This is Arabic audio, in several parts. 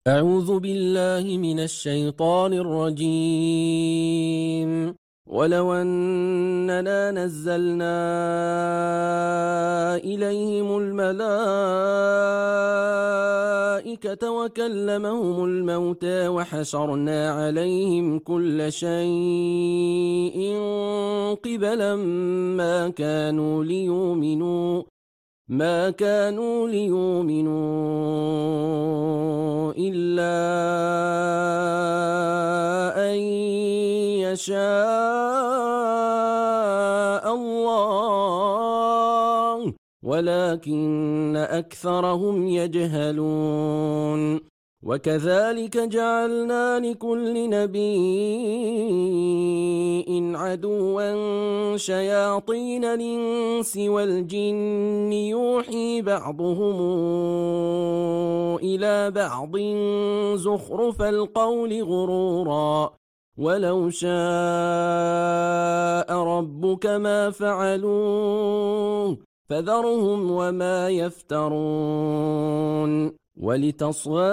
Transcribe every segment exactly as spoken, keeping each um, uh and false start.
أعوذ بالله من الشيطان الرجيم. ولو أننا نزلنا إليهم الملائكة وكلمهم الموتى وحشرنا عليهم كل شيء قبلا ما كانوا ليؤمنوا ما كانوا ليؤمنوا إلا أن يشاء الله ولكن أكثرهم يجهلون. وكذلك جعلنا لكل نبي عدوا شياطين الإنس والجن يوحي بعضهم إلى بعض زخرف القول غرورا ولو شاء ربك ما فعلوه فذرهم وما يفترون. ولتصغى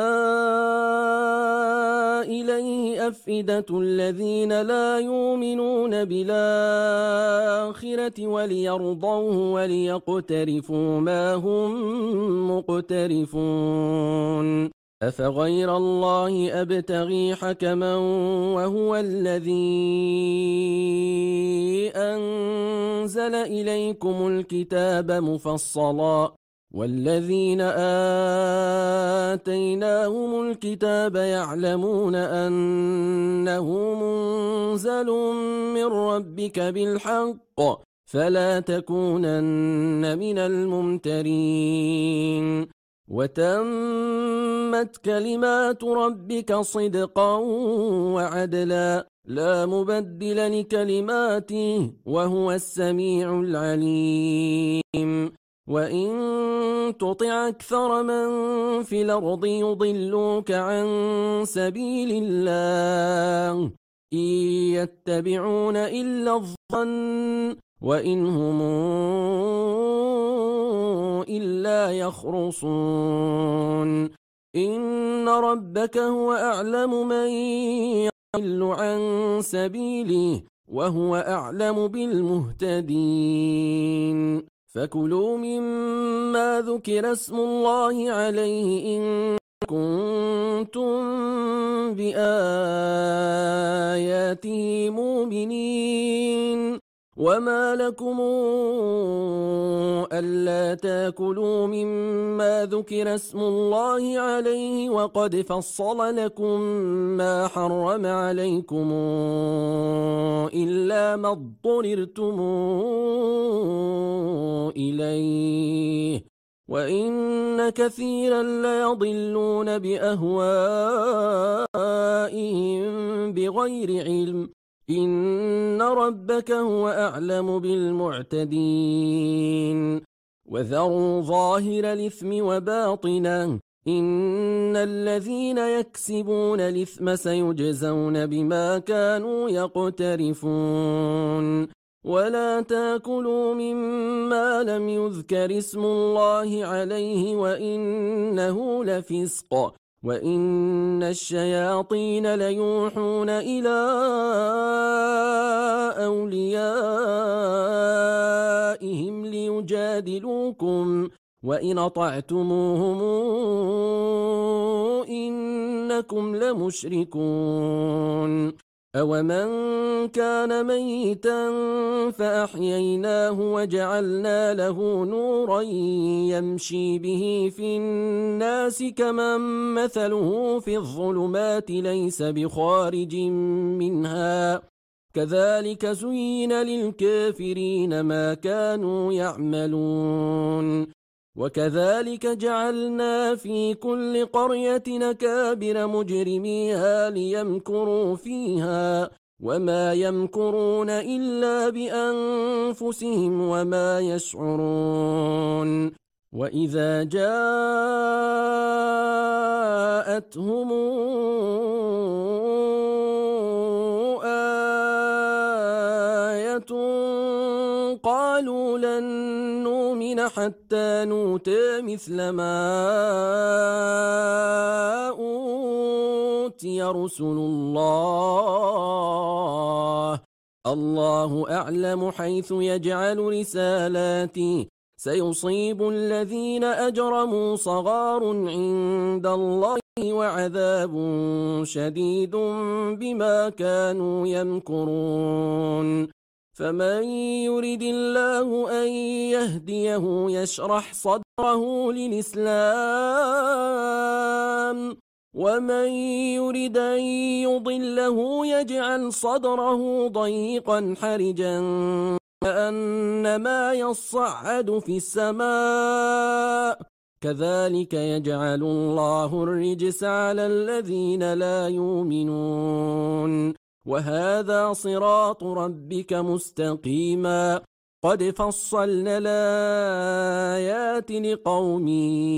إليه أفئدة الذين لا يؤمنون بالآخرة وليرضوه وليقترفوا ما هم مقترفون. أفغير الله أبتغي حكما وهو الذي أنزل إليكم الكتاب مفصلا والذين آتيناهم الكتاب يعلمون أنه منزل من ربك بالحق فلا تكونن من الممترين. وتمت كلمات ربك صدقا وعدلا لا مبدل لكلماته وهو السميع العليم. وإن تطع أكثر من في الأرض يضلوك عن سبيل الله إن يتبعون إلا الظن وإن هم إلا يخرصون. إن ربك هو أعلم من يضل عن سبيله وهو أعلم بالمهتدين. فكلوا مما ذكر اسم الله عليه إن كنتم بآياته مؤمنين. وما لكم ألا تاكلوا مما ذكر اسم الله عليه وقد فصل لكم ما حرم عليكم إلا ما اضطررتم إليه وإن كثيرا ليضلون بأهوائهم بغير علم إن ربك هو أعلم بالمعتدين. وذروا ظاهر الإثم وباطنه إن الذين يكسبون الإثم سيجزون بما كانوا يقترفون. ولا تاكلوا مما لم يذكر اسم الله عليه وإنه لفسق وإن الشياطين ليوحون إلى أوليائهم ليجادلوكم وإن أطعتموهم إنكم لمشركون. أومن كان ميتا فأحييناه وجعلنا له نورا يمشي به في الناس كمن مثله في الظلمات ليس بخارج منها كذلك زين للكافرين ما كانوا يعملون. وكذلك جعلنا في كل قرية أكابر مجرميها ليمكروا فيها وما يمكرون إلا بأنفسهم وما يشعرون. وإذا جاءتهم آية قالوا لن نؤمن حتى نؤتى مثل ما أُوتِيَ رُسُلُ اللَّهِ الله أعلم حيث يجعل رسالاته سيصيب الذين أجرموا صغار عند الله وعذاب شديد بما كانوا يمكرون فمن يرد الله أن يهديه يشرح صدره للإسلام ومن يرد أن يضله يجعل صدره ضيقا حرجا كأنما يصعد في السماء كذلك يجعل الله الرجس على الذين لا يؤمنون وهذا صراط ربك مستقيما قد فصلنا الآيات لقوم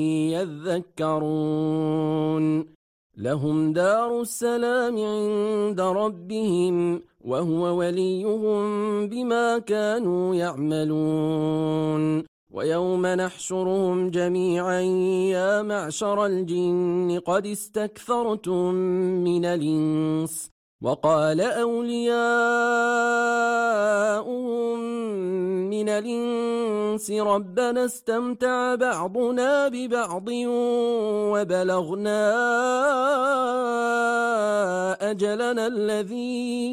يذكرون لهم دار السلام عند ربهم وهو وليهم بما كانوا يعملون ويوم نحشرهم جميعا يا معشر الجن قد استكثرتم من الإنس وقال أولياؤهم من الإنس ربنا استمتع بعضنا ببعض وبلغنا أجلنا الذي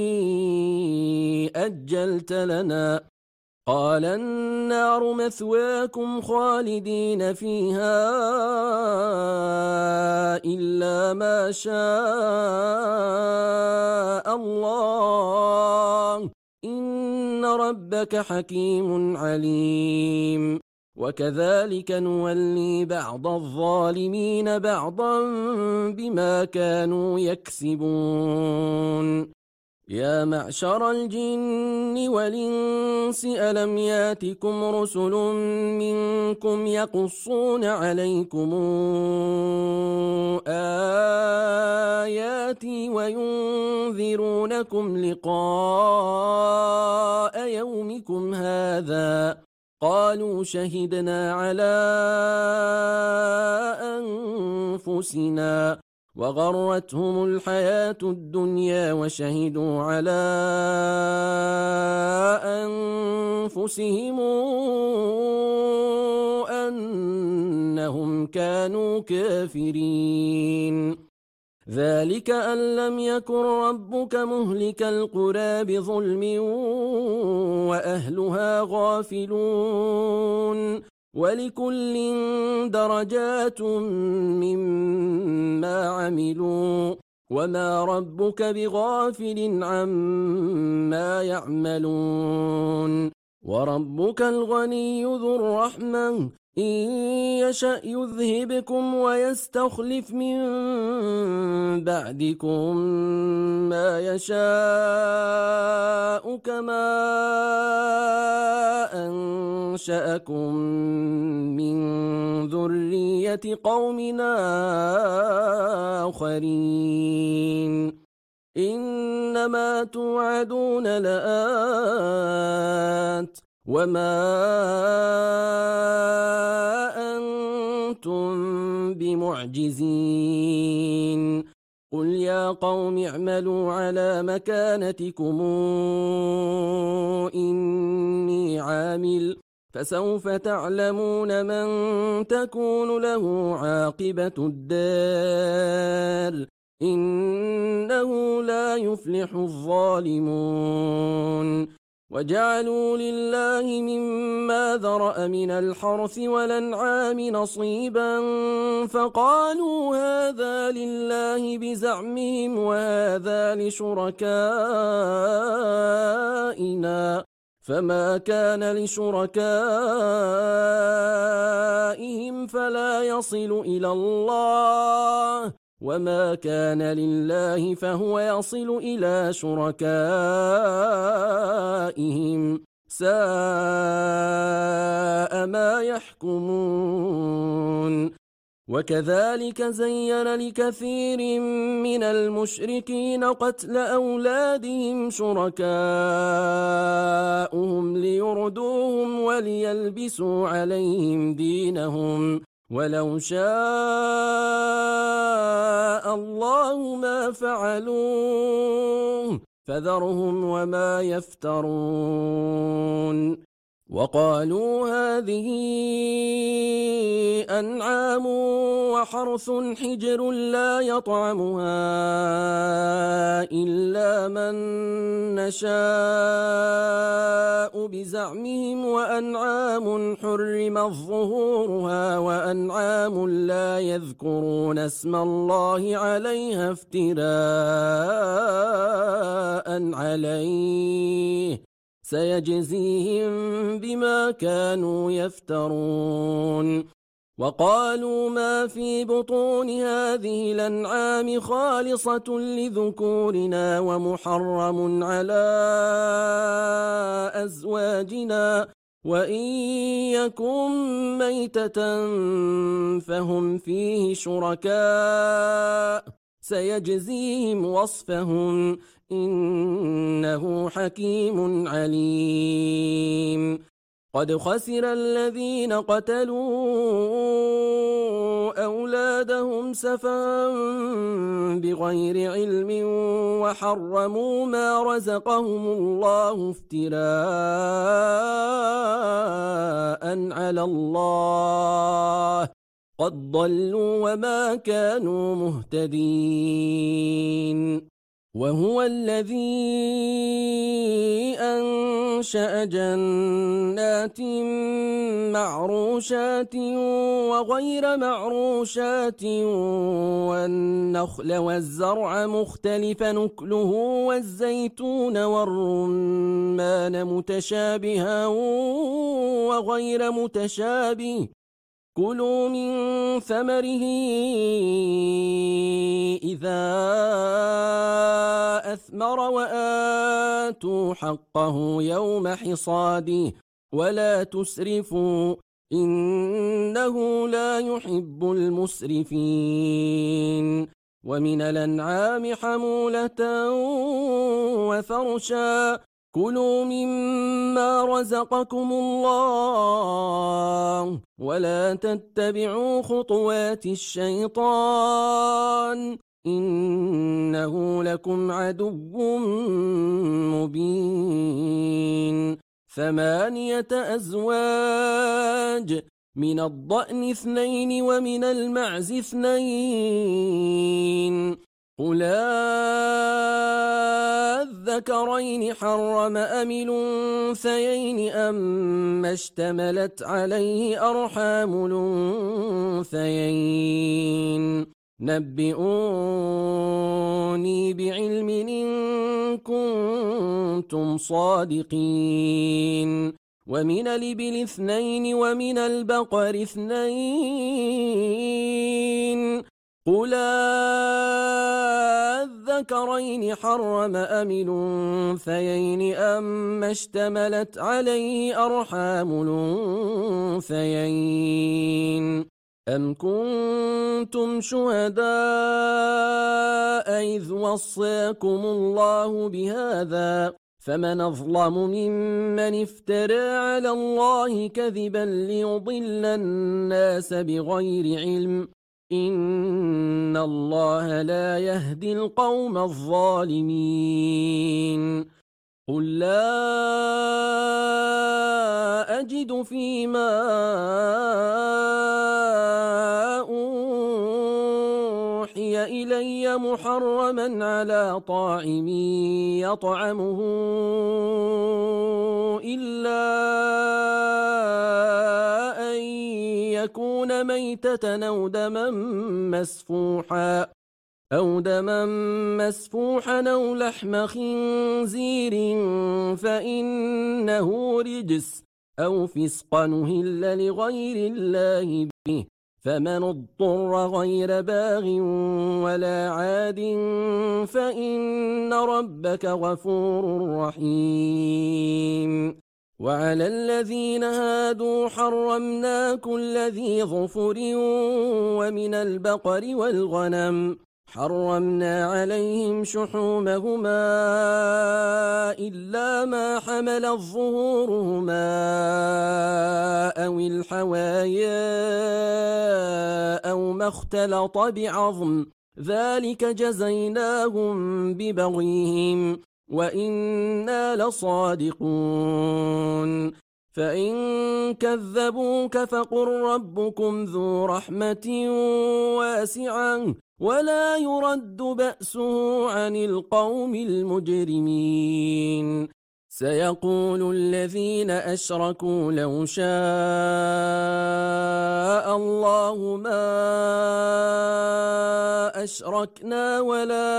أجلت لنا قال النار مثواكم خالدين فيها إلا ما شاء الله إن ربك حكيم عليم وكذلك نولي بعض الظالمين بعضا بما كانوا يكسبون يا معشر الجن والإنس ألم ياتكم رسل منكم يقصون عليكم آياتي وينذرونكم لقاء يومكم هذا قالوا شهدنا على أنفسنا وغرتهم الحياة الدنيا وشهدوا على أنفسهم أنهم كانوا كافرين ذلك أن لم يكن ربك مهلك القرى بظلم وأهلها غافلون ولكل درجات مما عملوا وما ربك بغافل عما يعملون وربك الغني ذو الرحمة إن يشأ يذهبكم ويستخلف من بعدكم ما يشاء كما أنشأكم من ذرية قومنا آخرين إنما توعدون لآت وما أنتم بمعجزين قل يا قوم اعملوا على مكانتكم إني عامل فسوف تعلمون من تكون له عاقبة الدار إنه لا يفلح الظالمون وجعلوا لله مما ذرأ من الحرث والأنعام نصيبا فقالوا هذا لله بزعمهم وهذا لشركائنا فما كان لشركائهم فلا يصل إلى الله وما كان لله فهو يصل إلى شركائهم ساء ما يحكمون وكذلك زين لكثير من المشركين قتل أولادهم شركاؤهم ليردوهم وليلبسوا عليهم دينهم ولو شاء الله ما فعلوه فذرهم وما يفترون وقالوا هذه أنعام وحرث حجر لا يطعمها إلا من نشاء بزعمهم وأنعام حرمت ظهورها وأنعام لا يذكرون اسم الله عليها افتراء عليه سيجزيهم بما كانوا يفترون وقالوا ما في بطون هذه الأنعام خالصة لذكورنا ومحرم على أزواجنا وإن يكن ميتة فهم فيه شركاء سيجزيهم وصفهم إنه حكيم عليم قد خسر الذين قتلوا أولادهم سفها بغير علم وحرموا ما رزقهم الله افتراء على الله قد ضلوا وما كانوا مهتدين وهو الذي أنشأ جنات معروشات وغير معروشات والنخل والزرع مختلف نكله والزيتون والرمان متشابها وغير متشابه كلوا من ثمره إذا أثمر وآتوا حقه يوم حصاده ولا تسرفوا إنه لا يحب المسرفين ومن الأنعام حمولة وفرشا كلوا مما رزقكم الله ولا تتبعوا خطوات الشيطان إنه لكم عدو مبين ثمانية أزواج من الضأن اثنين ومن المعز اثنين قل الذكرين حرم أم الأنثيين أما اشتملت عليه أرحام الأنثيين نبئوني بعلم إن كنتم صادقين ومن الإبل اثنين ومن البقر اثنين قل الذكرين حرم أم الأنثيين أما اشتملت عليه أرحام الأنثيين أم كنتم شهداء إذ وصاكم الله بهذا فمن أظلم ممن افترى على الله كذبا ليضل الناس بغير علم إن الله لا يهدي القوم الظالمين قل لا أجد فيما أوحي إلي محرما على طاعم يطعمه إلا أن يكون ميتة أو دما مسفوحا أو دما مسفوحا أو لحم خنزير فإنه رجس أو فسقا أهل لغير الله به فمن اضطر غير باغ ولا عاد فإن ربك غفور رحيم وعلى الذين هادوا حرمنا كل ذي ظفر ومن البقر والغنم حرمنا عليهم شحومهما إلا ما حملت ظهورهما أو الحوايا أو ما اختلط بعظم ذلك جزيناهم ببغيهم وإنا لصادقون فإن كذبوك فقل ربكم ذو رحمة واسعة ولا يرد بأسه عن القوم المجرمين سيقول الذين أشركوا لو شاء الله ما أشركنا ولا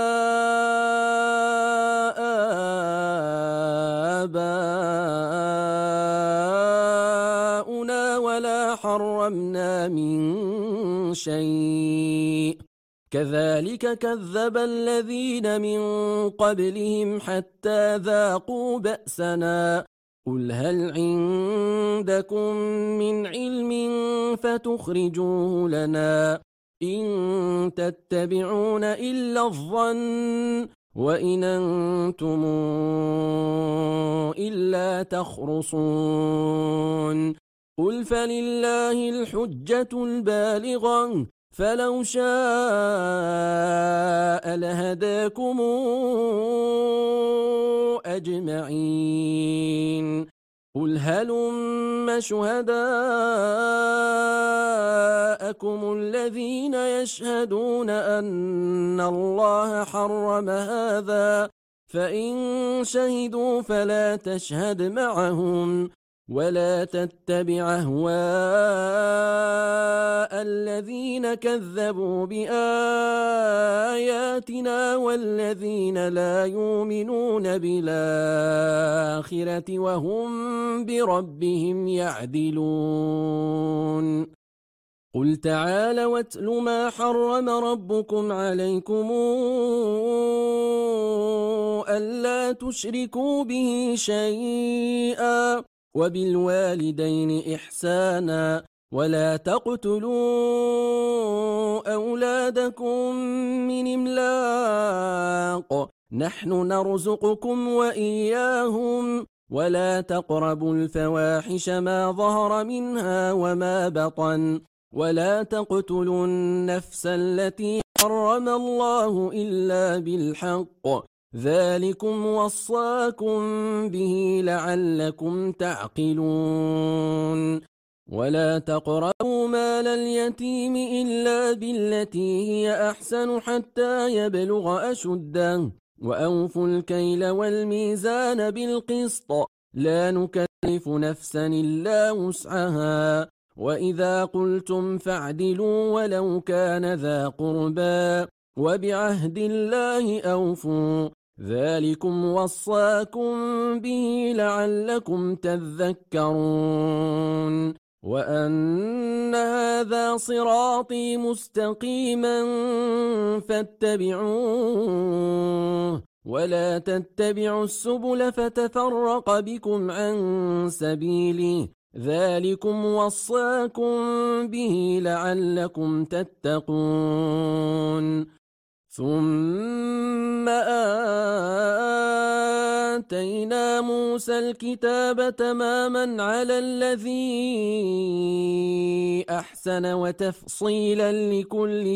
آباؤنا ولا حرمنا من شيء كذلك كذب الذين من قبلهم حتى ذاقوا بأسنا قل هل عندكم من علم فتخرجوه لنا إن تتبعون إلا الظن وإن أنتم إلا تخرصون قل فلله الحجة البالغة فلو شاء لهداكم أجمعين قل هلم شهداءكم الذين يشهدون أن الله حرم هذا فإن شهدوا فلا تشهد معهم ولا تتبع أهواء الذين كذبوا بآياتنا والذين لا يؤمنون بالآخرة وهم بربهم يعدلون قل تعالوا واتل ما حرم ربكم عليكم ألا تشركوا به شيئا وبالوالدين إحسانا ولا تقتلوا أولادكم من إملاق نحن نرزقكم وإياهم ولا تقربوا الفواحش ما ظهر منها وما بطن ولا تقتلوا النفس التي حرم الله إلا بالحق ذلكم وصاكم به لعلكم تعقلون ولا تقربوا مال اليتيم إلا بالتي هي أحسن حتى يبلغ أشده وأوفوا الكيل والميزان بالقسط لا نكلف نفسا إلا وسعها وإذا قلتم فاعدلوا ولو كان ذا قربى وبعهد الله أوفوا ذلكم وصاكم به لعلكم تذكرون وأن هذا صراطي مستقيما فاتبعوه ولا تتبعوا السبل فتفرق بكم عن سبيله ذلكم وصاكم به لعلكم تتقون ثم آتينا موسى الكتاب تماما على الذي أحسن وتفصيلا لكل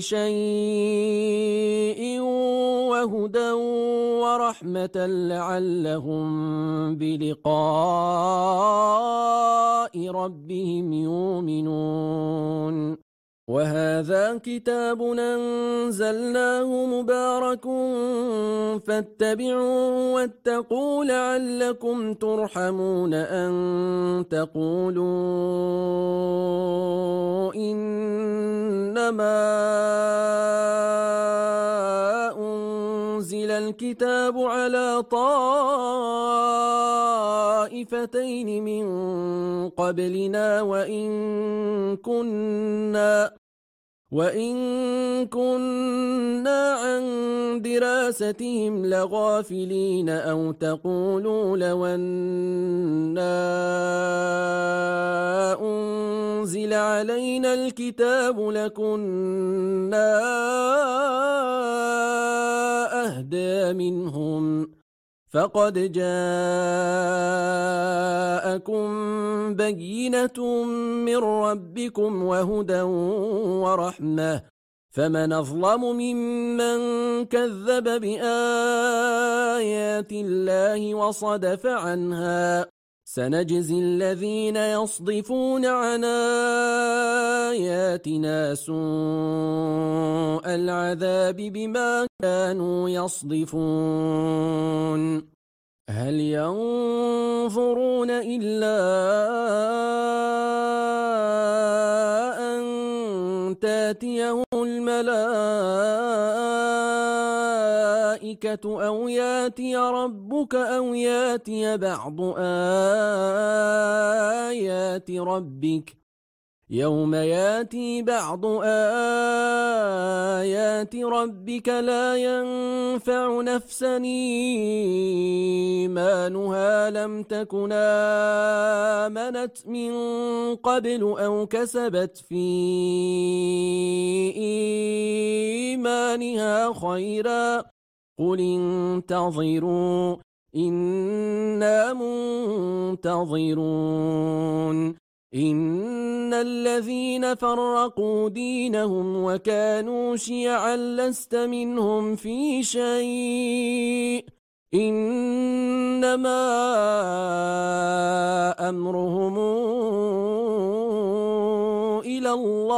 شيء وهدى ورحمة لعلهم بلقاء ربهم يؤمنون وهذا كتاب أنزلناه مبارك فاتبعوه واتقوا لعلكم ترحمون أن تقولوا إنما أنزل الكتاب على طائفتين من قبلنا وإن كنا وإن كنا عن دراستهم لغافلين أو تقولوا لو أنا أنزل علينا الكتاب لكنا أهدى منهم فقد جاءكم بينة من ربكم وهدى ورحمة فمن أظلم ممن كذب بآيات الله وصدف عنها سنجزي الذين يصدفون عن آياتنا سوء العذاب بما كانوا يصدفون هل ينظرون إلا أن تاتيهم الملائكة أو ياتي ربك أو ياتي بعض آيات ربك يوم ياتي بعض آيات ربك لا ينفع نفسا إيمانها لم تكن آمنت من قبل أو كسبت في إيمانها خيرا قل انتظروا إنا منتظرون إن الذين فرقوا دينهم وكانوا شيعا لست منهم في شيء إنما أمرهم إلى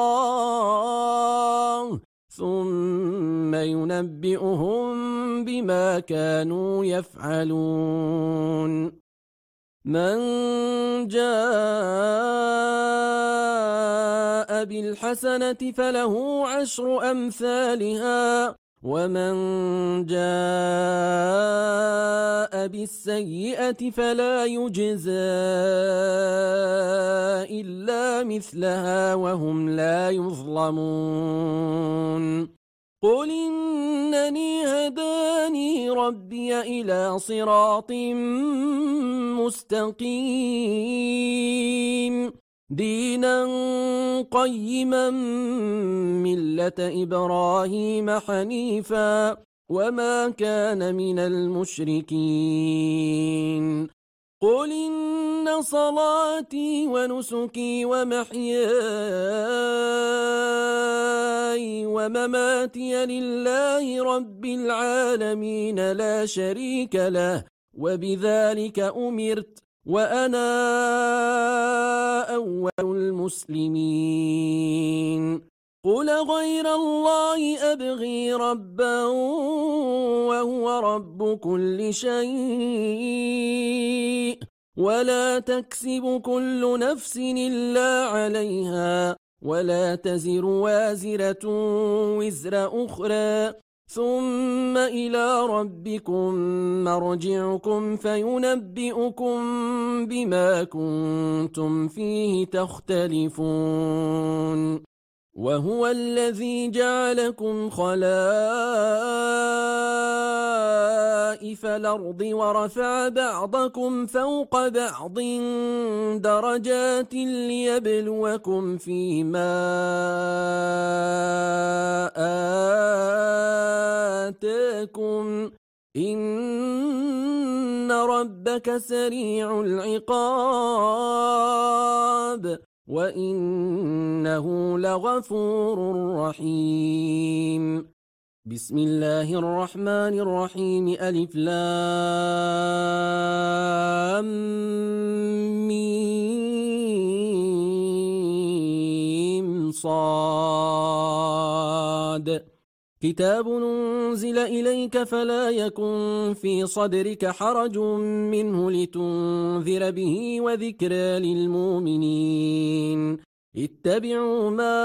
الله ثم ينبئهم بما كانوا يفعلون من جاء بالحسنة فله عشر أمثالها ومن جاء بالسيئة فلا يجزى إلا مثلها وهم لا يظلمون قل إنني هداني ربي إلى صراط مستقيم دينا قيما ملة إبراهيم حنيفا وما كان من المشركين قل إن صلاتي ونسكي ومحياي ومماتي لله رب العالمين لا شريك له وبذلك أمرت وأنا أول المسلمين قل غير الله أبغي ربا وهو رب كل شيء ولا تكسب كل نفس إلا عليها ولا تزر وازرة وزر أخرى ثم إلى ربكم مرجعكم فينبئكم بما كنتم فيه تختلفون وهو الذي جعلكم خلائف الأرض ورفع بعضكم فوق بعض درجات ليبلوكم فيما آتاكم إن ربك سريع العقاب وإنه لغفور رحيم بسم الله الرحمن الرحيم ألف لام ميم صاد كتاب أنزل إليك فلا يكن في صدرك حرج منه لتنذر به وذكرى للمؤمنين اتبعوا ما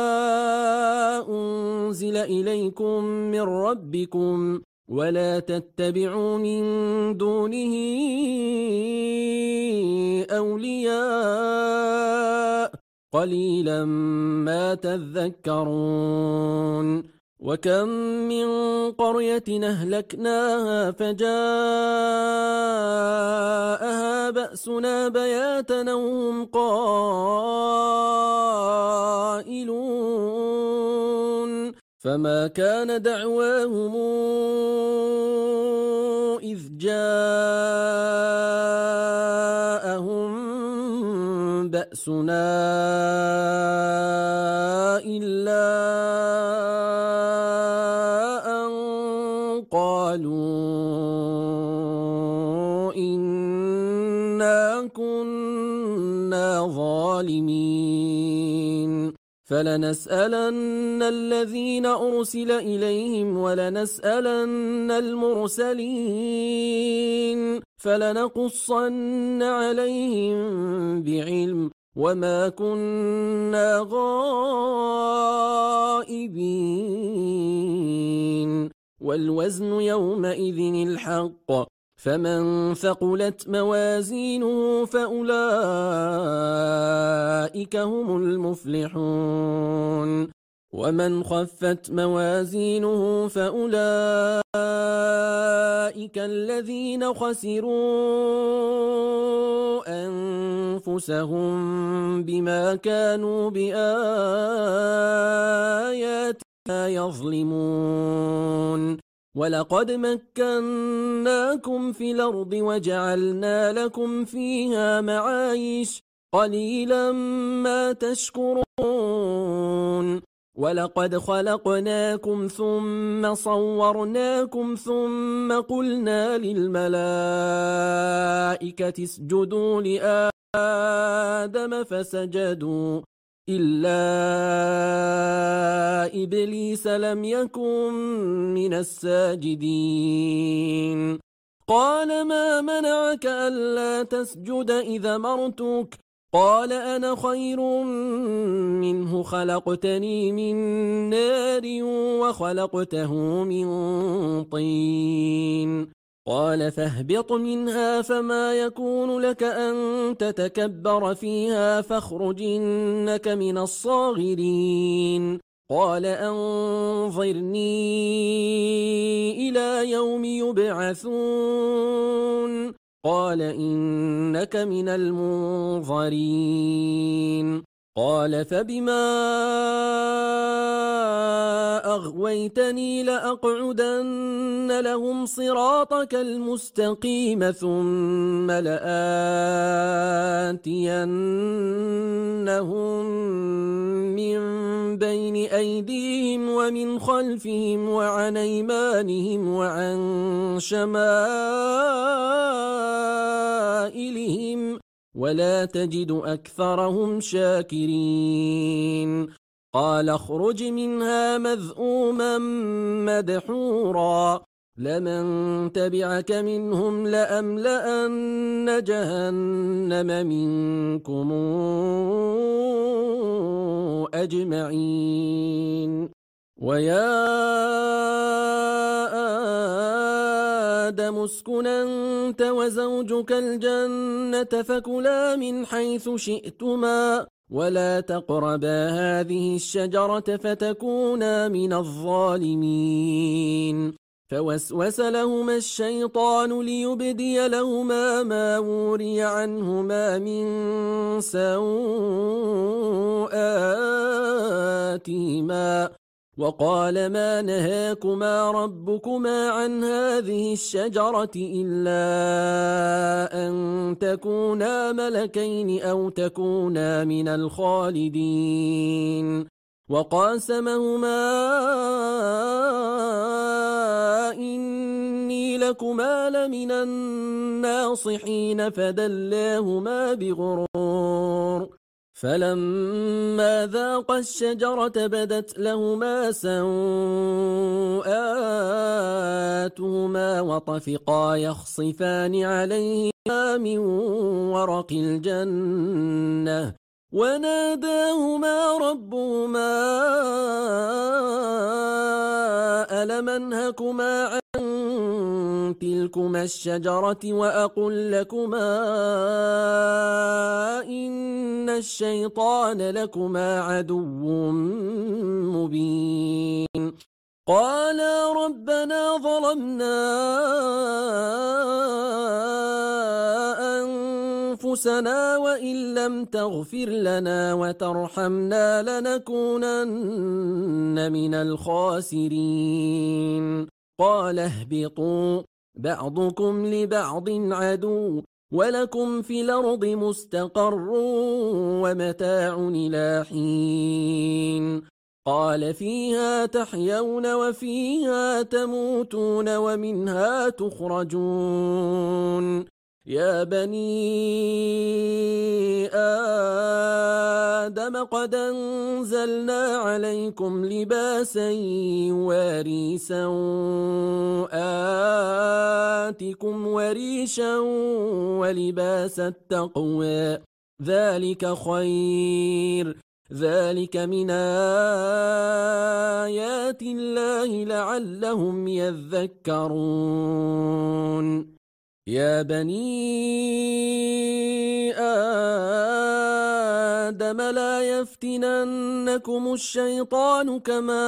أنزل إليكم من ربكم ولا تتبعوا من دونه أولياء قليلا ما تذكرون وكم من قرية أهلكناها فجاءها بأسنا بياتا وهم قائلون فما كان دعواهم إذ جاءهم بأسنا إلا قالوا إنا كنا ظالمين فلنسألن الذين أرسل إليهم ولنسألن المرسلين فلنقصن عليهم بعلم وما كنا غائبين والوزن يومئذ الحق فمن ثقلت موازينه فأولئك هم المفلحون ومن خفت موازينه فأولئك الذين خسروا أنفسهم بما كانوا بآياتنا يظلمون ولقد مكناكم في الأرض وجعلنا لكم فيها معايش قليلا ما تشكرون ولقد خلقناكم ثم صورناكم ثم قلنا للملائكة اسجدوا لآدم فسجدوا إلا إبليس لم يكن من الساجدين قال ما منعك ألا تسجد إذا أمرتك قال أنا خير منه خلقتني من نار وخلقته من طين قال فاهبط منها فما يكون لك أن تتكبر فيها فاخرج إنك من الصاغرين قال أنظرني إلى يوم يبعثون قال إنك من المنظرين قال فبما أغويتني لأقعدن لهم صراطك المستقيم ثم لآتينهم من بين أيديهم ومن خلفهم وعن أيمانهم وعن شمائلهم ولا تجد أكثرهم شاكرين قال اخرج منها مذءوما مدحورا لمن تبعك منهم لأملأن جهنم منكم أجمعين ويا آدم اسكن أنت وزوجك الجنة فكلا من حيث شئتما ولا تقربا هذه الشجرة فتكونا من الظالمين فوسوس لهما الشيطان ليبدي لهما ما وري عنهما من سوآتهما وقال ما نهاكما ربكما عن هذه الشجرة إلا أن تكونا ملكين أو تكونا من الخالدين وقاسمهما إني لكما لمن الناصحين فدلاهما بغرور فلما ذاقا الشجرة بدت لهما سوآتهما وطفقا يخصفان عليهما من ورق الجنة وناداهما ربهما ألم أنهكما عن تلكما الشجرة وأقل لكما إن الشيطان لكما عدو مبين قالا ربنا ظلمنا أنفسنا وإن لم تغفر لنا وترحمنا لنكونن من الخاسرين قال اهبطوا بعضكم لبعض عدو ولكم في الأرض مستقر ومتاع إلى حين قال فيها تحيون وفيها تموتون ومنها تخرجون يا بني آدم قد أنزلنا عليكم لباسا يواري سوآتكم وريشا ولباس التقوى ذلك خير ذلك من آيات الله لعلهم يذكرون يا بني آدم لا يفتننكم الشيطان كما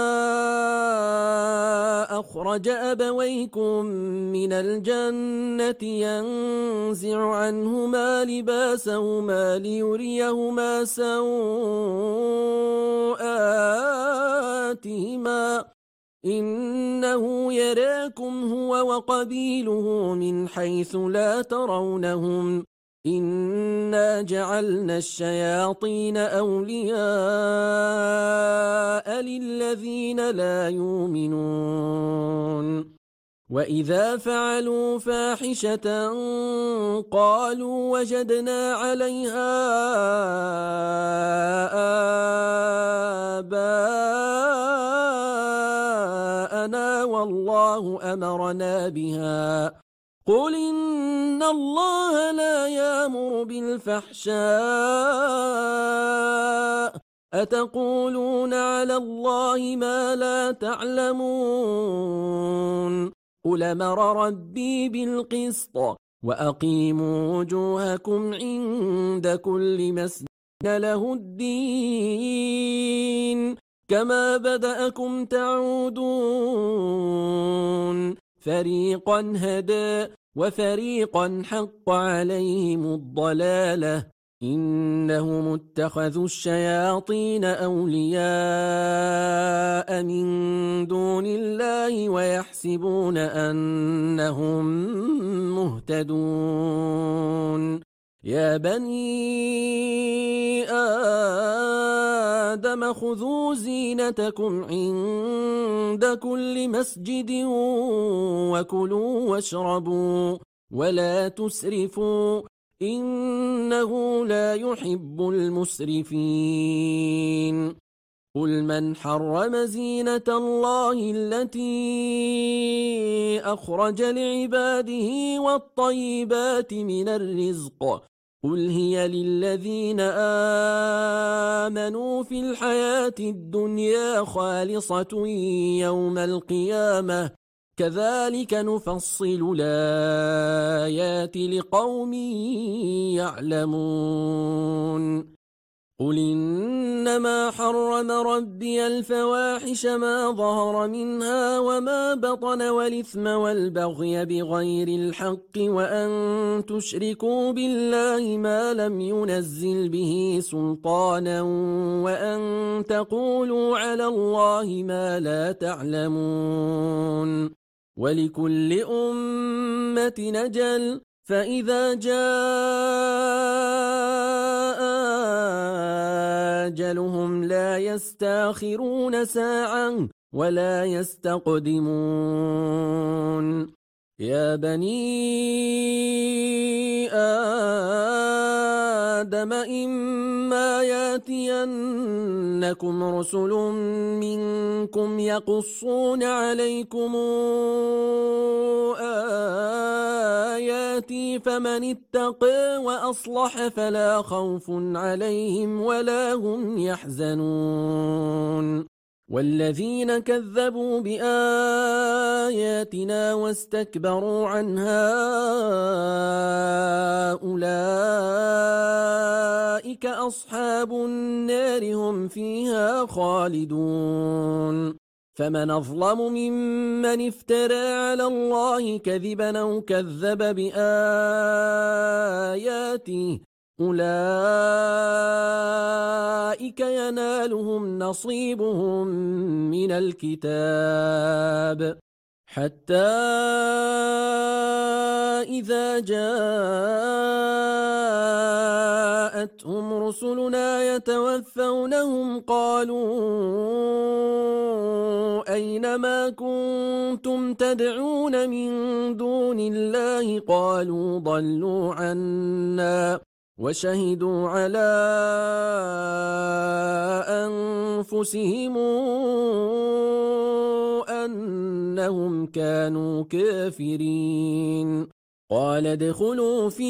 أخرج أبويكم من الجنة ينزع عنهما لباسهما ليريهما سوآتهما إنه يراكم هو وقبيله من حيث لا ترونهم إنا جعلنا الشياطين أولياء للذين لا يؤمنون وإذا فعلوا فاحشة قالوا وجدنا عليها آباءنا والله أمرنا بها قل إن الله لا يأمر بالفحشاء أتقولون على الله ما لا تعلمون قل أمر ربي بالقسط وأقيموا وجوهكم عند كل مسجد له الدين كما بدأكم تعودون فريقا هدى وفريقا حق عليهم الضلالة إنهم اتخذوا الشياطين أولياء من دون الله ويحسبون أنهم مهتدون يا بني آدم خذوا زينتكم عند كل مسجد وكلوا واشربوا ولا تسرفوا إنه لا يحب المسرفين قل من حرم زينة الله التي أخرج لعباده والطيبات من الرزق قل هي للذين آمنوا في الحياة الدنيا خالصة يوم القيامة كذلك نفصل الآيات لقوم يعلمون قل إنما حرم ربي الفواحش ما ظهر منها وما بطن والإثم والبغي بغير الحق وأن تشركوا بالله ما لم ينزل به سلطانا وأن تقولوا على الله ما لا تعلمون ولكل أمة أجل فإذا جاء أجلهم لا يستأخرون ساعة ولا يستقدمون يا بني آدم إما ياتينكم رسل منكم يقصون عليكم آياتي فمن اتقى وأصلح فلا خوف عليهم ولا هم يحزنون والذين كذبوا بآياتنا واستكبروا عنها أولئك أصحاب النار هم فيها خالدون فمن أظلم ممن افترى على الله كذبا أو كذب بآياته أولئك ينالهم نصيبهم من الكتاب حتى إذا جاء جاءتهم رسلنا يتوفونهم قالوا أين ما كنتم تدعون من دون الله قالوا ضلوا عنا وشهدوا على أنفسهم أنهم كانوا كافرين قال ادخلوا في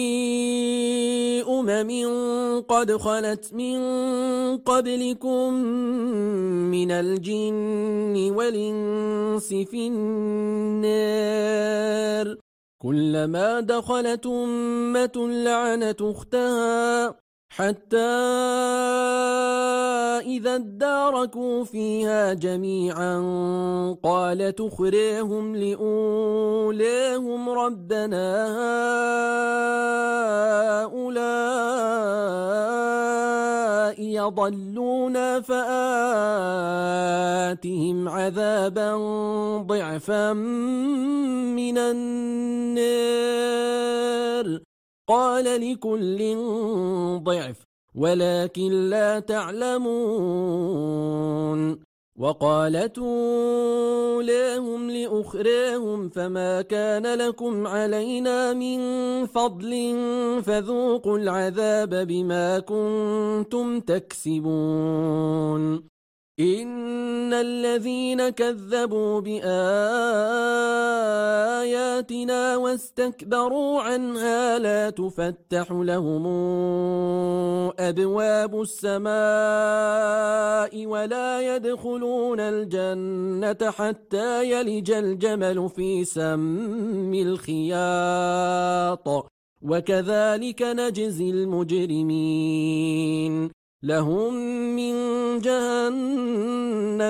أمم قد خلت من قبلكم من الجن والإنس في النار كلما دخلت أمة لعنت أختها حتى إذا اداركوا فيها جميعا قالت أخراهم لأولاهم ربنا هؤلاء يضلون فآتهم عذابا ضعفا من النار قال لكل ضعف ولكن لا تعلمون وقالت أولاهم لأخراهم فما كان لكم علينا من فضل فذوقوا العذاب بما كنتم تكسبون إن الذين كذبوا بآياتنا واستكبروا عنها لا تفتح لهم أبواب السماء ولا يدخلون الجنة حتى يلج الجمل في سم الخياط وكذلك نجزي المجرمين لهم من جهنم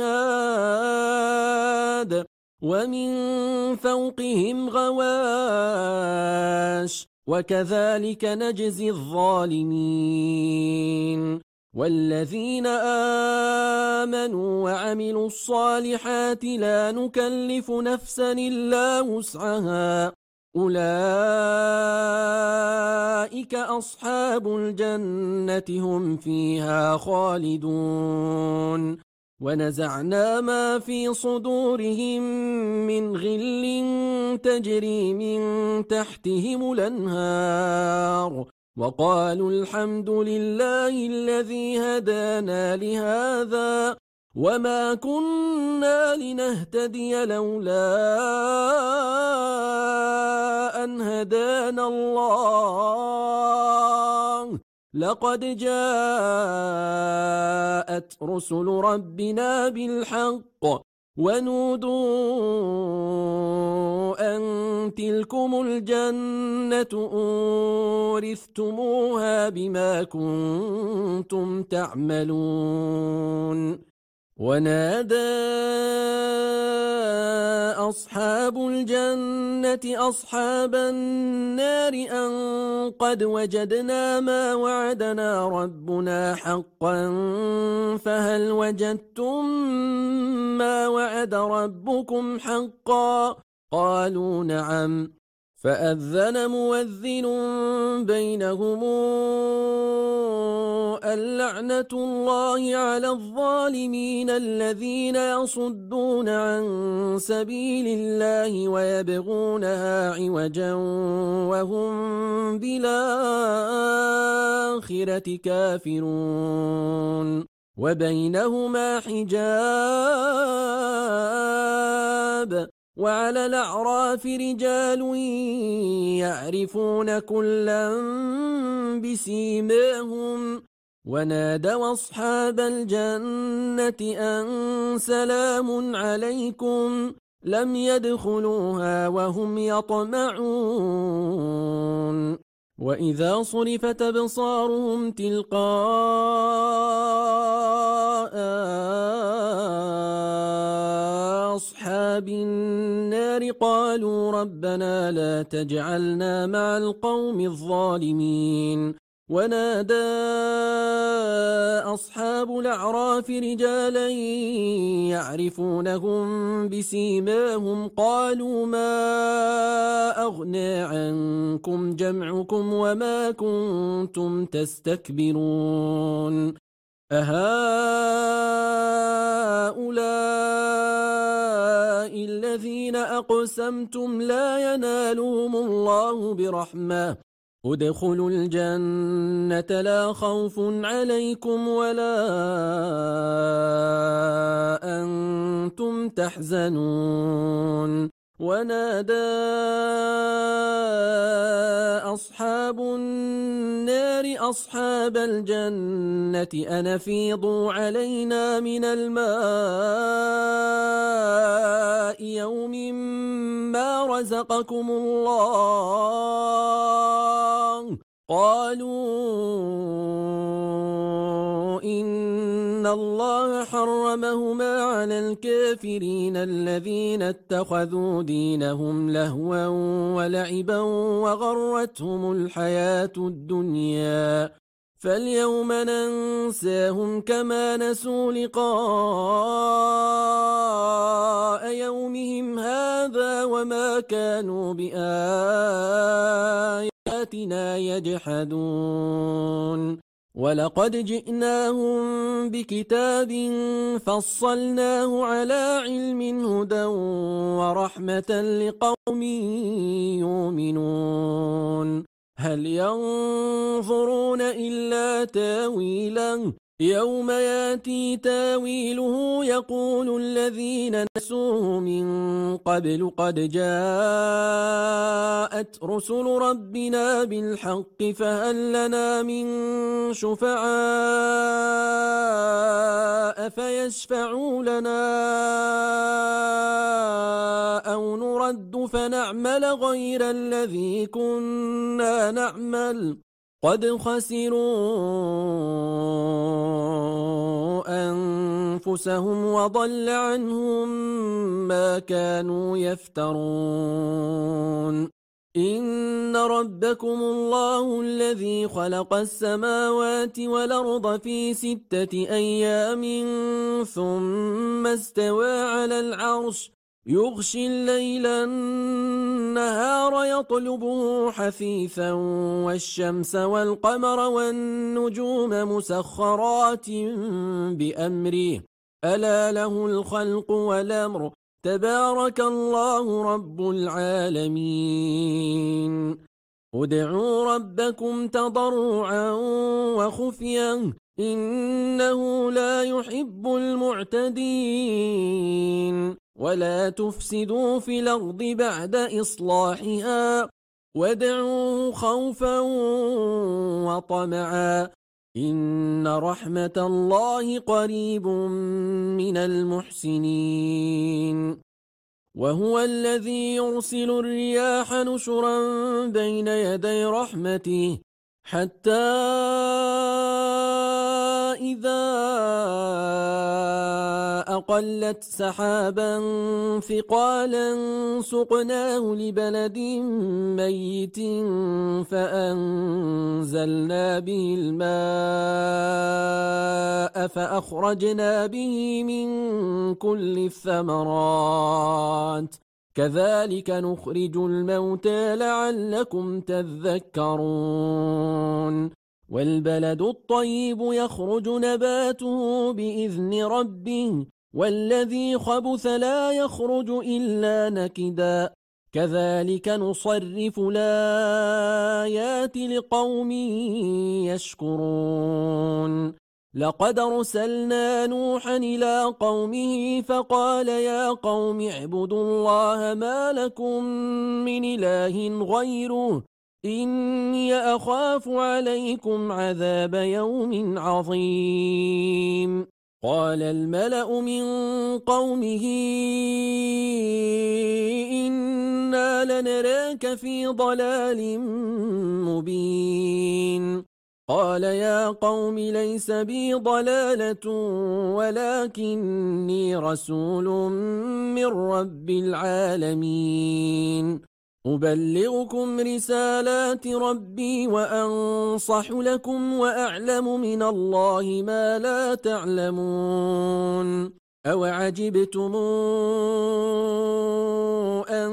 مهاد ومن فوقهم غواش وكذلك نجزي الظالمين والذين آمنوا وعملوا الصالحات لا نكلف نفسا إلا وسعها أولئك أصحاب الجنة هم فيها خالدون ونزعنا ما في صدورهم من غل تجري من تحتهم الأنهار وقالوا الحمد لله الذي هدانا لهذا وما كنا لنهتدي لولا أن هدانا الله لقد جاءت رسل ربنا بالحق ونودوا أن تلكم الجنة أورثتموها بما كنتم تعملون ونادى أصحاب الجنة أصحاب النار أن قد وجدنا ما وعدنا ربنا حقا فهل وجدتم ما وعد ربكم حقا قالوا نعم فأذن مؤذن بينهم اللعنة الله على الظالمين الذين يصدون عن سبيل الله ويبغونها عوجا وهم بالآخرة كافرون وبينهما حجاب وعلى الأعراف رجال يعرفون كلا بسيماهم ونادوا أصحاب الجنة أن سلام عليكم لم يدخلوها وهم يطمعون وإذا صرفت أبصارهم تلقاء أصحاب النار قالوا ربنا لا تجعلنا مع القوم الظالمين ونادى أصحاب الأعراف رجالا يعرفونهم بسيماهم قالوا ما أغنى عنكم جمعكم وما كنتم تستكبرون أهؤلاء الذين أقسمتم لا ينالهم الله برحمة ادخلوا الجنة لا خوف عليكم ولا أنتم تحزنون ونادى أصحاب النار أصحاب الجنة أن أفيضوا علينا من الماء يوم ما رزقكم الله قالوا إن الله حرمهما على الكافرين الذين اتخذوا دينهم لهوا ولعبا وغرتهم الحياة الدنيا فاليوم ننساهم كما نسوا لقاء يومهم هذا وما كانوا بآياتنا يجحدون ولقد جئناهم بكتاب فصلناه على علم هدى ورحمة لقوم يؤمنون هل ينظرون إلا تاويله يوم ياتي تاويله يقول الذين نسوه من قبل قد جاءت رسل ربنا بالحق فهل لنا من شفعاء فيشفعوا لنا أو نرد فنعمل غير الذي كنا نعمل قد خسروا أنفسهم وضل عنهم ما كانوا يفترون إن ربكم الله الذي خلق السماوات والأرض في ستة أيام ثم استوى على العرش يغشي الليل النهار يطلبه حثيثا والشمس والقمر والنجوم مسخرات بأمره ألا له الخلق والأمر تبارك الله رب العالمين ادعوا ربكم تضرعا وخفيا إنه لا يحب المعتدين ولا تفسدوا في الأرض بعد إصلاحها وادعوه خوفا وطمعا إن رحمة الله قريب من المحسنين وهو الذي يرسل الرياح نشرا بين يدي رحمته حتى إذا أقلت سحابا ثقالا سقناه لبلد ميت فأنزلنا به الماء فأخرجنا به من كل الثمرات كذلك نخرج الموتى لعلكم تذكرون والبلد الطيب يخرج نباته بإذن ربه والذي خبث لا يخرج إلا نكدا كذلك نصرف الآيات لقوم يشكرون لقد أرسلنا نوحا إلى قومه فقال يا قوم اعبدوا الله ما لكم من إله غيره إني أخاف عليكم عذاب يوم عظيم قال الملأ من قومه إنا لنراك في ضلال مبين قال يا قوم ليس بي ضلالة ولكني رسول من رب العالمين أبلغكم رسالات ربي وأنصح لكم وأعلم من الله ما لا تعلمون أوعجبتم أن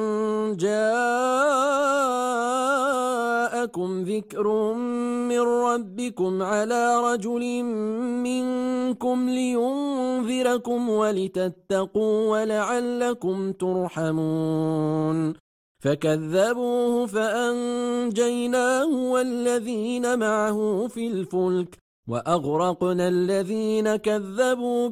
جاءكم ذكر من ربكم على رجل منكم لينذركم ولتتقوا ولعلكم ترحمون فكذبوه فأنجيناه والذين معه في الفلك وأغرقنا الذين كذبوا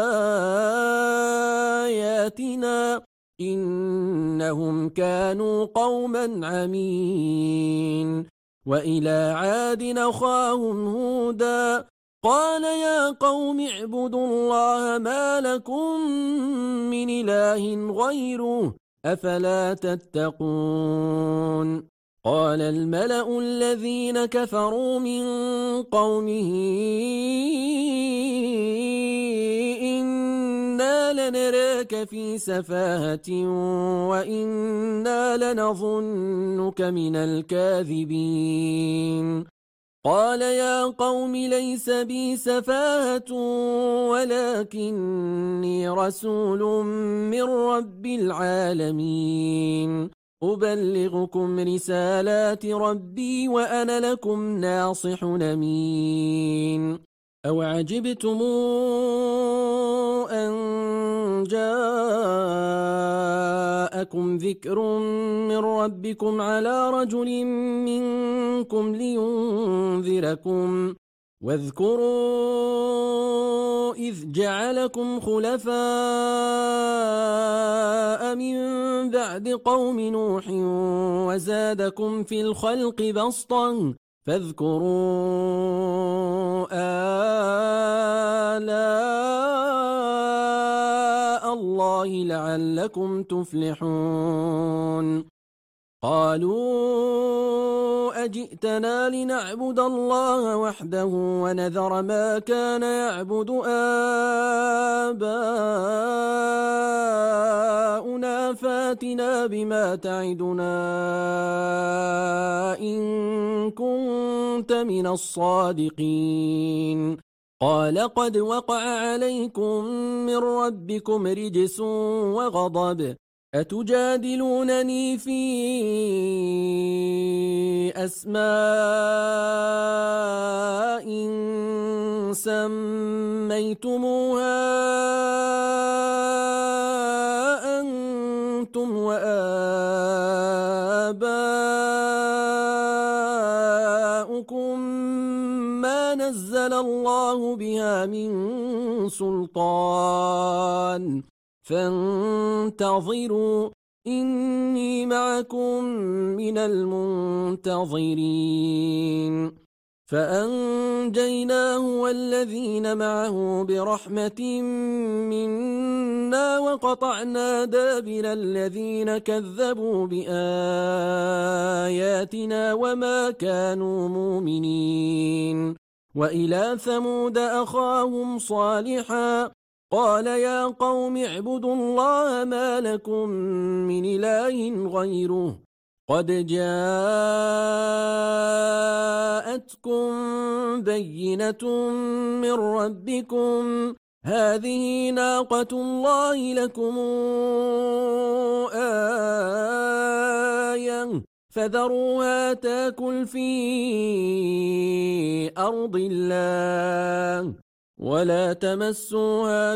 بآياتنا إنهم كانوا قوما عمين وإلى عاد أخاهم هودا قال يا قوم اعبدوا الله ما لكم من إله غيره أفلا تتقون قال الملأ الذين كفروا من قومه إنا لنراك في سفاهة وإنا لنظنك من الكاذبين قال يا قوم ليس بي سفاهة ولكني رسول من رب العالمين أبلغكم رسالات ربي وأنا لكم ناصح أمين أوعجبتم أن جاءكم ذكر من ربكم على رجل منكم لينذركم واذكروا إذ جعلكم خلفاء من بعد قوم نوح وزادكم في الخلق بسطا فاذكروا آلاء الله لعلكم تفلحون قالوا أجئتنا لنعبد الله وحده ونذر ما كان يعبد آباؤنا فاتنا بما تعدنا إن كنت من الصادقين قال قد وقع عليكم من ربكم رجس وغضب أتجادلونني في أسماء سميتموها أنتم وآباؤكم ما نزل الله بها من سلطان فانتظروا إني معكم من المنتظرين فأنجيناه والذين معه برحمة منا وقطعنا دابر الذين كذبوا بآياتنا وما كانوا مؤمنين وإلى ثمود أخاهم صالحا قال يا قوم اعبدوا الله ما لكم من إله غيره قد جاءتكم بينة من ربكم هذه ناقة الله لكم آية فذروها تاكل في أرض الله ولا تمسوها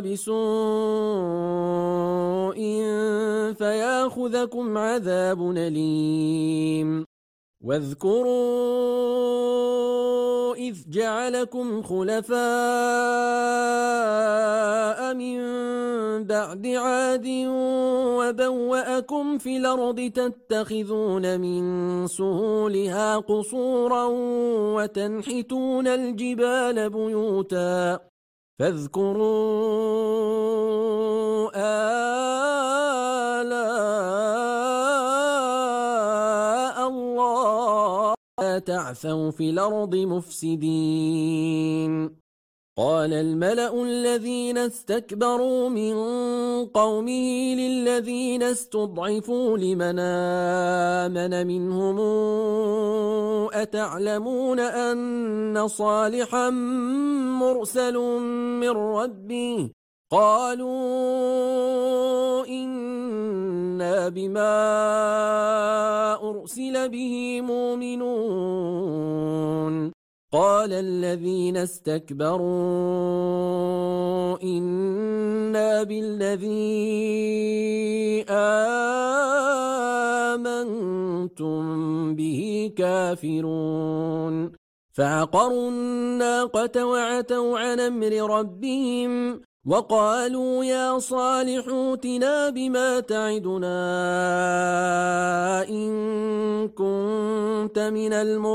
بسوء فياخذكم عذاب أليم واذكروا إذ جعلكم خلفاء من بعد عاد وبوأكم في الأرض تتخذون من سهولها قصورا وتنحتون الجبال بيوتا فاذكروا آلاء الله لا تعثوا في الأرض مفسدين قال الملأ الذين استكبروا من قومه للذين استضعفوا لمن آمن منهم أتعلمون أن صالحا مرسل من ربه قالوا إنا بما أرسل به مؤمنون قال الذين استكبروا إنا بالذي آمنتم به كافرون فعقروا الناقة وعتوا عن أمر ربهم وقالوا يا صالح ائتنا بما تعدنا إن كنت من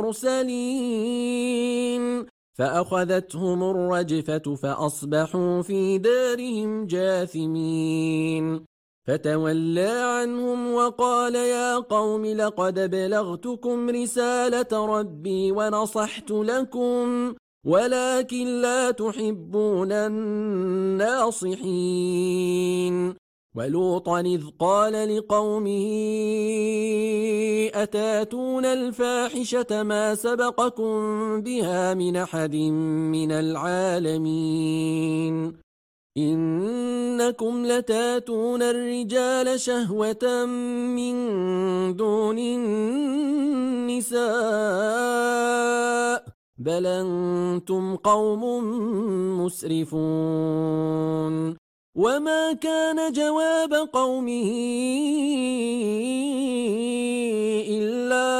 المرسلين فأخذتهم الرجفة فأصبحوا في دارهم جاثمين فتولى عنهم وقال يا قوم لقد بلغتكم رسالة ربي ونصحت لكم ولكن لا تحبون الناصحين ولوطا إذ قال لقومه أتاتون الفاحشة ما سبقكم بها من أحد من العالمين إنكم لتاتون الرجال شهوة من دون النساء بل أنتم قوم مسرفون وما كان جواب قومه إلا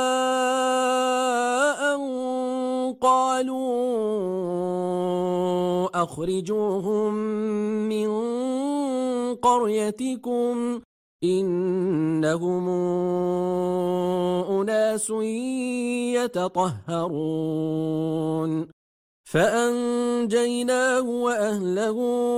أن قالوا أخرجوهم من قريتكم إنهم أناس يتطهرون فأنجيناه وأهله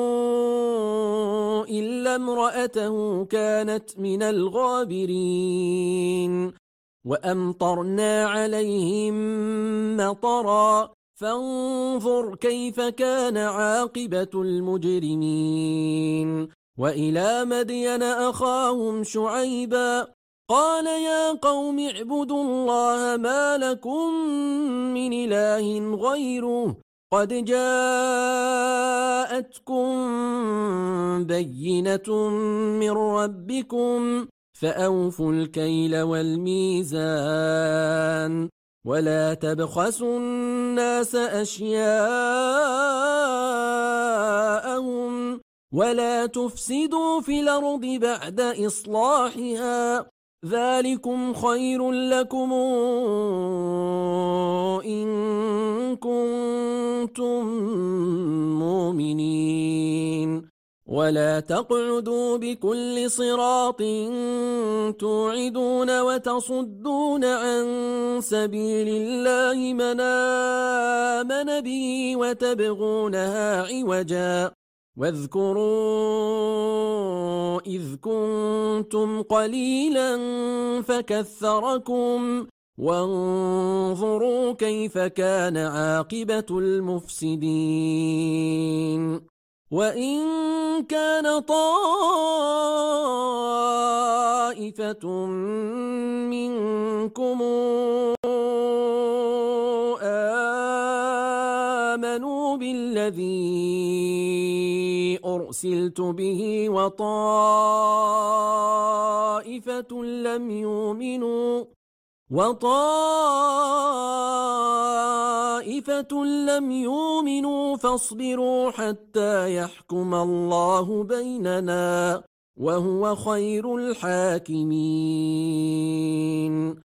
إلا امرأته كانت من الغابرين وأمطرنا عليهم مطرا فانظر كيف كان عاقبة المجرمين وإلى مدين أخاهم شعيبا قال يا قوم اعبدوا الله ما لكم من إله غيره قد جاءتكم بينة من ربكم فأوفوا الكيل والميزان ولا تبخسوا الناس أشياءهم ولا تفسدوا في الأرض بعد إصلاحها ذلكم خير لكم إن كنتم مؤمنين ولا تقعدوا بكل صراط توعدون وتصدون عن سبيل الله من آمن به وتبغونها عوجا واذكروا إذ كنتم قليلا فكثركم وانظروا كيف كان عاقبة المفسدين وإن كان طائفة منكم آمنوا بالذي أرسلت به وطائفة لم يؤمنوا وطائفة لم يؤمنوا فاصبروا حتى يحكم الله بيننا وهو خير الحاكمين